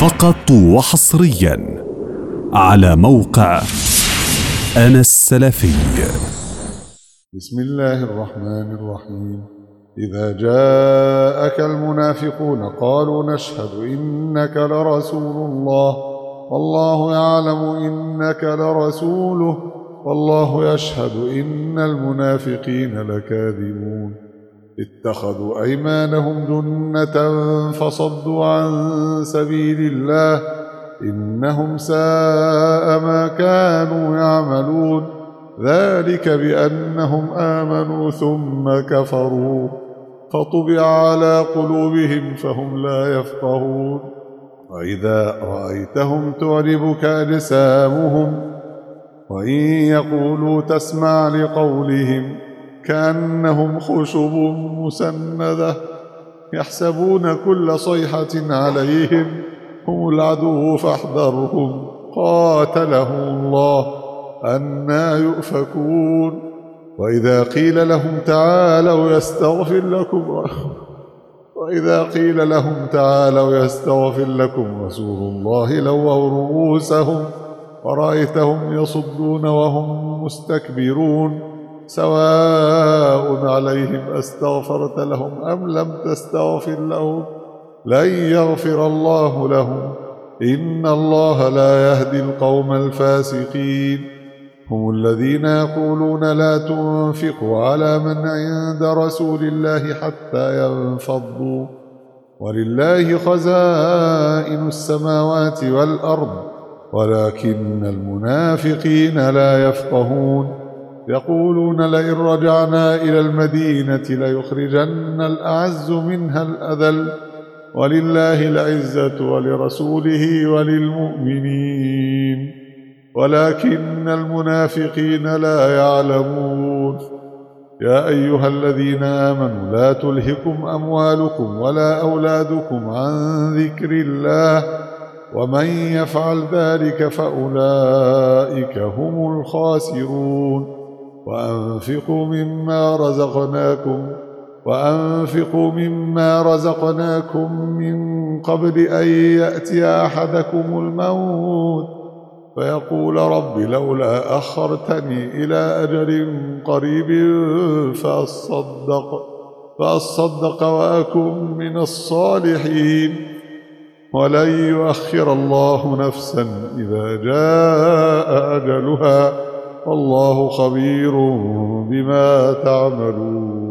فقط وحصريا على موقع أنا السلفي. بسم الله الرحمن الرحيم. إذا جاءك المنافقون قالوا نشهد إنك لرسول الله والله يعلم إنك لرسوله والله يشهد إن المنافقين لكاذبون. اتخذوا أيمانهم جنة فصدوا عن سبيل الله إنهم ساء ما كانوا يعملون. ذلك بأنهم آمنوا ثم كفروا فطبع على قلوبهم فهم لا يفقهون. وإذا رأيتهم تعجبك أجسامهم وإن يقولوا تسمع لقولهم كأنهم خشب مسندة يحسبون كل صيحة عليهم هم العدو فاحذرهم قاتلهم الله أنى يؤفكون. وإذا قيل لهم تعالوا يستغفر لكم رسول الله لووا رؤوسهم ورأيتهم يصدون وهم مستكبرون. سواء عليهم أستغفرت لهم أم لم تستغفر لهم لن يغفر الله لهم إن الله لا يهدي القوم الفاسقين. هم الذين يقولون لا تنفقوا على من عند رسول الله حتى ينفضوا ولله خزائن السماوات والأرض ولكن المنافقين لا يفقهون. يقولون لئن رجعنا إلى المدينة ليخرجن الأعز منها الأذل ولله العزة ولرسوله وللمؤمنين ولكن المنافقين لا يعلمون. يا أيها الذين آمنوا لا تلهكم أموالكم ولا أولادكم عن ذكر الله ومن يفعل ذلك فأولئك هم الخاسرون. وأنفقوا مما رزقناكم من قبل أن يأتي أحدكم الموت فيقول رب لولا أخرتني إلى أجل قريب فأصدق وأكن من الصالحين ولن يؤخر الله نفسا إذا جاء أجلها والله خبير بما تعملون.